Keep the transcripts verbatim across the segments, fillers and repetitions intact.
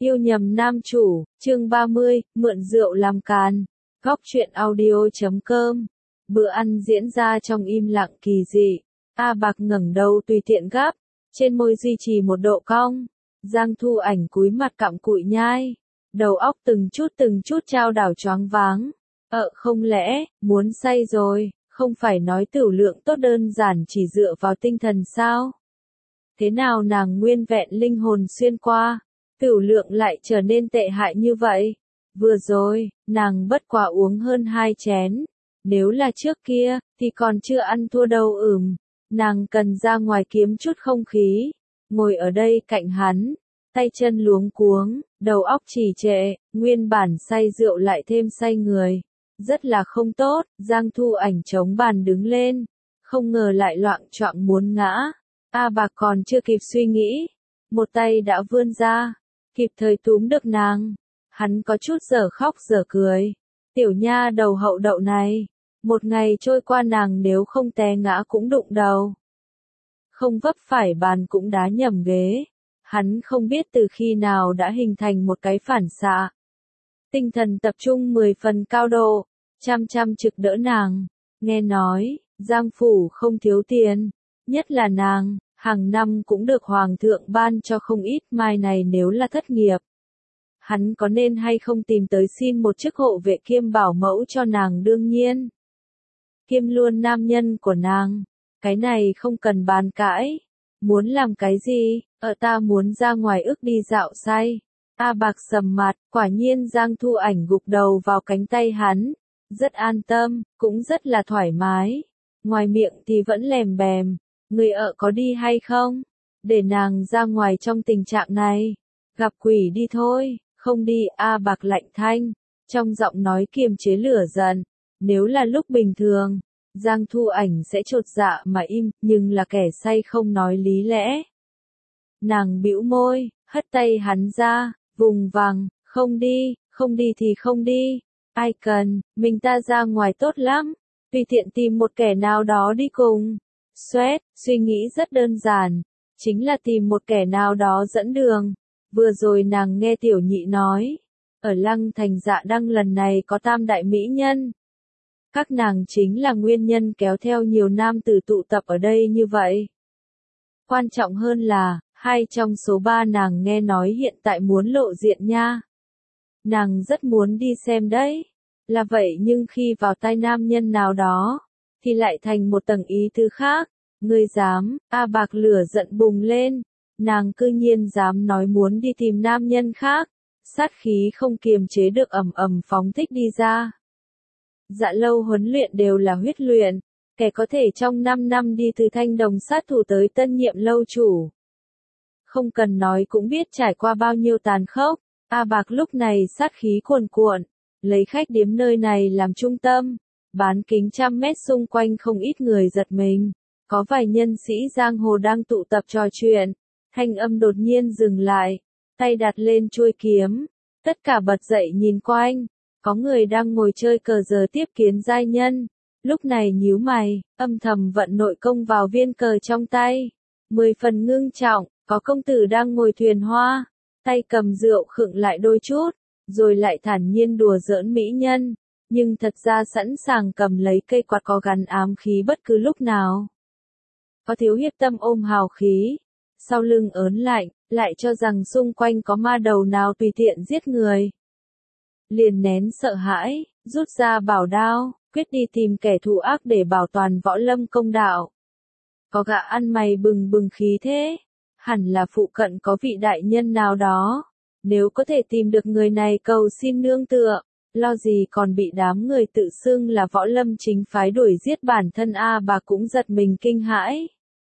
Yêu nhầm nam chủ, chương ba mươi, mượn rượu làm càn. Góc truyện audio chấm com. Bữa ăn diễn ra trong im lặng kỳ dị. A Bạc ngẩng đầu tùy tiện gắp, trên môi duy trì một độ cong. Giang Thu Ảnh cúi mặt cặm cụi nhai, đầu óc từng chút từng chút chao đảo choáng váng. Ờ không lẽ, muốn say rồi, không phải nói tửu lượng tốt đơn giản chỉ dựa vào tinh thần sao? Thế nào nàng nguyên vẹn linh hồn xuyên qua, tửu lượng lại trở nên tệ hại như vậy? Vừa rồi, nàng bất quá uống hơn hai chén. Nếu là trước kia, thì còn chưa ăn thua đâu ừm. Nàng cần ra ngoài kiếm chút không khí. Ngồi ở đây cạnh hắn, tay chân luống cuống, đầu óc trì trệ, nguyên bản say rượu lại thêm say người. Rất là không tốt, Giang Thu Ảnh chống bàn đứng lên. Không ngờ lại loạng choạng muốn ngã. A Bạc còn chưa kịp suy nghĩ, một tay đã vươn ra, kịp thời túm được nàng. Hắn có chút dở khóc dở cười. Tiểu nha đầu hậu đậu này, một ngày trôi qua nàng nếu không té ngã cũng đụng đầu, không vấp phải bàn cũng đá nhầm ghế. Hắn không biết từ khi nào đã hình thành một cái phản xạ. Tinh thần tập trung mười phần cao độ, chăm chăm trực đỡ nàng. Nghe nói, Giang phủ không thiếu tiền, nhất là nàng, hàng năm cũng được hoàng thượng ban cho không ít, mai này nếu là thất nghiệp, hắn có nên hay không tìm tới xin một chức hộ vệ kiêm bảo mẫu cho nàng? Đương nhiên, kiêm luôn nam nhân của nàng, cái này không cần bàn cãi. Muốn làm cái gì? Ở ta muốn ra ngoài ước đi dạo say. A Bạc sầm mặt, quả nhiên Giang Thu Ảnh gục đầu vào cánh tay hắn, rất an tâm, cũng rất là thoải mái. Ngoài miệng thì vẫn lèm bèm, người ở có đi hay không? Để nàng ra ngoài trong tình trạng này, gặp quỷ đi thôi. Không đi. A Bạc lạnh thanh, trong giọng nói kiềm chế lửa giận. Nếu là lúc bình thường, Giang Thu Ảnh sẽ chột dạ mà im, nhưng là kẻ say không nói lý lẽ. Nàng bĩu môi, hất tay hắn ra, vùng vằng, không đi, không đi thì không đi. Ai cần, mình ta ra ngoài tốt lắm, tùy tiện tìm một kẻ nào đó đi cùng. Xoét, suy nghĩ rất đơn giản, chính là tìm một kẻ nào đó dẫn đường. Vừa rồi nàng nghe tiểu nhị nói, ở Lăng Thành Dạ Đăng lần này có tam đại mỹ nhân. Các nàng chính là nguyên nhân kéo theo nhiều nam tử tụ tập ở đây như vậy. Quan trọng hơn là, hai trong số ba nàng nghe nói hiện tại muốn lộ diện nha. Nàng rất muốn đi xem đấy. Là vậy nhưng khi vào tai nam nhân nào đó, thì lại thành một tầng ý tứ khác. Ngươi dám? A Bạc lửa giận bùng lên. Nàng cư nhiên dám nói muốn đi tìm nam nhân khác. Sát khí không kiềm chế được ầm ầm phóng thích đi ra. Dạ lâu huấn luyện đều là huyết luyện, kẻ có thể trong năm năm đi từ thanh đồng sát thủ tới tân nhiệm lâu chủ. Không cần nói cũng biết trải qua bao nhiêu tàn khốc. A Bạc lúc này sát khí cuồn cuộn, lấy khách điếm nơi này làm trung tâm, bán kính trăm mét xung quanh không ít người giật mình. Có vài nhân sĩ giang hồ đang tụ tập trò chuyện, thanh âm đột nhiên dừng lại, tay đặt lên chuôi kiếm, tất cả bật dậy nhìn quanh. Có người đang ngồi chơi cờ giờ tiếp kiến giai nhân, lúc này nhíu mày, âm thầm vận nội công vào viên cờ trong tay. Mười phần ngưng trọng, có công tử đang ngồi thuyền hoa, tay cầm rượu khựng lại đôi chút, rồi lại thản nhiên đùa giỡn mỹ nhân, nhưng thật ra sẵn sàng cầm lấy cây quạt có gắn ám khí bất cứ lúc nào. Có thiếu hiệp tâm ôm hào khí, sau lưng ớn lạnh, lại cho rằng xung quanh có ma đầu nào tùy tiện giết người. Liền nén sợ hãi, rút ra bảo đao, quyết đi tìm kẻ thù ác để bảo toàn võ lâm công đạo. Có gã ăn mày bừng bừng khí thế, hẳn là phụ cận có vị đại nhân nào đó. Nếu có thể tìm được người này cầu xin nương tựa, lo gì còn bị đám người tự xưng là võ lâm chính phái đuổi giết. Bản thân A Bạc cũng giật mình kinh hãi.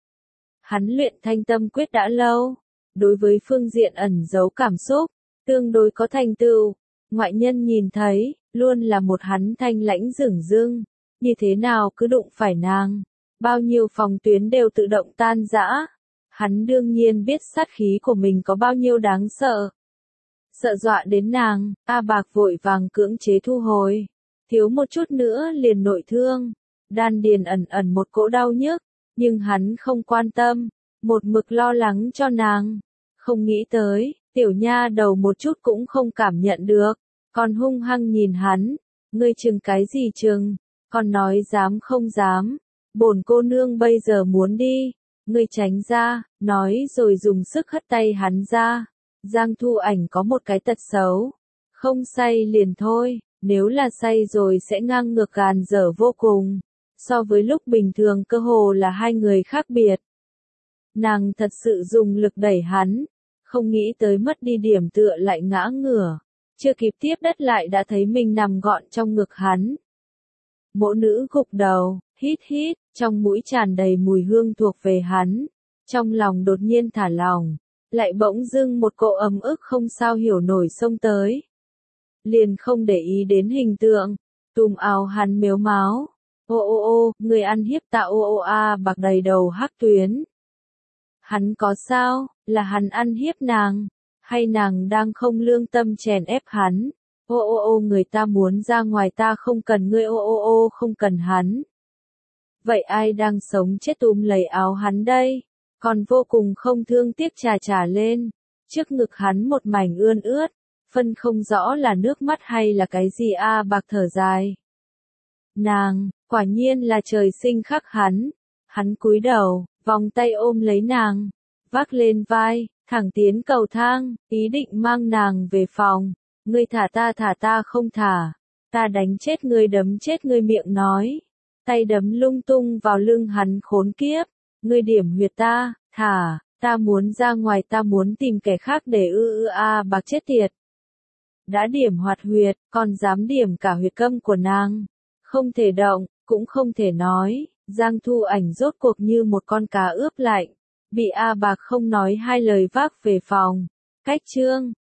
Hắn luyện thanh tâm quyết đã lâu, đối với phương diện ẩn giấu cảm xúc, tương đối có thành tựu. Ngoại nhân nhìn thấy, luôn là một hắn thanh lãnh dửng dưng, như thế nào cứ đụng phải nàng, bao nhiêu phòng tuyến đều tự động tan rã. Hắn đương nhiên biết sát khí của mình có bao nhiêu đáng sợ. Sợ dọa đến nàng, A Bạc vội vàng cưỡng chế thu hồi, thiếu một chút nữa liền nội thương, đan điền ẩn ẩn một cỗ đau nhức, nhưng hắn không quan tâm, một mực lo lắng cho nàng. Không nghĩ tới, Tiểu nha đầu một chút cũng không cảm nhận được, còn hung hăng nhìn hắn, ngươi chừng cái gì chừng, còn nói dám không dám, bổn cô nương bây giờ muốn đi, ngươi tránh ra, nói rồi dùng sức hất tay hắn ra. Giang Thu Ảnh có một cái tật xấu, không say liền thôi, nếu là say rồi sẽ ngang ngược gàn dở vô cùng, so với lúc bình thường cơ hồ là hai người khác biệt. Nàng thật sự dùng lực đẩy hắn, không nghĩ tới mất đi điểm tựa lại ngã ngửa, chưa kịp tiếp đất lại đã thấy mình nằm gọn trong ngực hắn. Mộ nữ gục đầu, hít hít, trong mũi tràn đầy mùi hương thuộc về hắn, trong lòng đột nhiên thả lỏng, lại bỗng dưng một cỗ ấm ức không sao hiểu nổi xông tới. Liền không để ý đến hình tượng, túm áo hắn mếu máo, ô ô ô, người ăn hiếp ta ô ô a bạc đầy đầu hắc tuyến. Hắn có sao, là hắn ăn hiếp nàng, hay nàng đang không lương tâm chèn ép hắn, ô ô ô người ta muốn ra ngoài ta không cần ngươi ô ô ô không cần hắn. Vậy ai đang sống chết túm lấy áo hắn đây, còn vô cùng không thương tiếc trà trà lên, trước ngực hắn một mảnh ươn ướt, phân không rõ là nước mắt hay là cái gì a bạc thở dài. Nàng, quả nhiên là trời sinh khắc hắn, hắn cúi đầu, vòng tay ôm lấy nàng, vác lên vai, thẳng tiến cầu thang, ý định mang nàng về phòng, ngươi thả ta thả ta không thả, ta đánh chết ngươi đấm chết ngươi miệng nói, tay đấm lung tung vào lưng hắn khốn kiếp, ngươi điểm huyệt ta, thả, ta muốn ra ngoài ta muốn tìm kẻ khác để ư ư a bạc chết tiệt. Đã điểm hoạt huyệt, còn dám điểm cả huyệt câm của nàng, không thể động, cũng không thể nói. Giang Thu Ảnh rốt cuộc như một con cá ướp lạnh, bị A Bạc không nói hai lời vác về phòng. Cách chương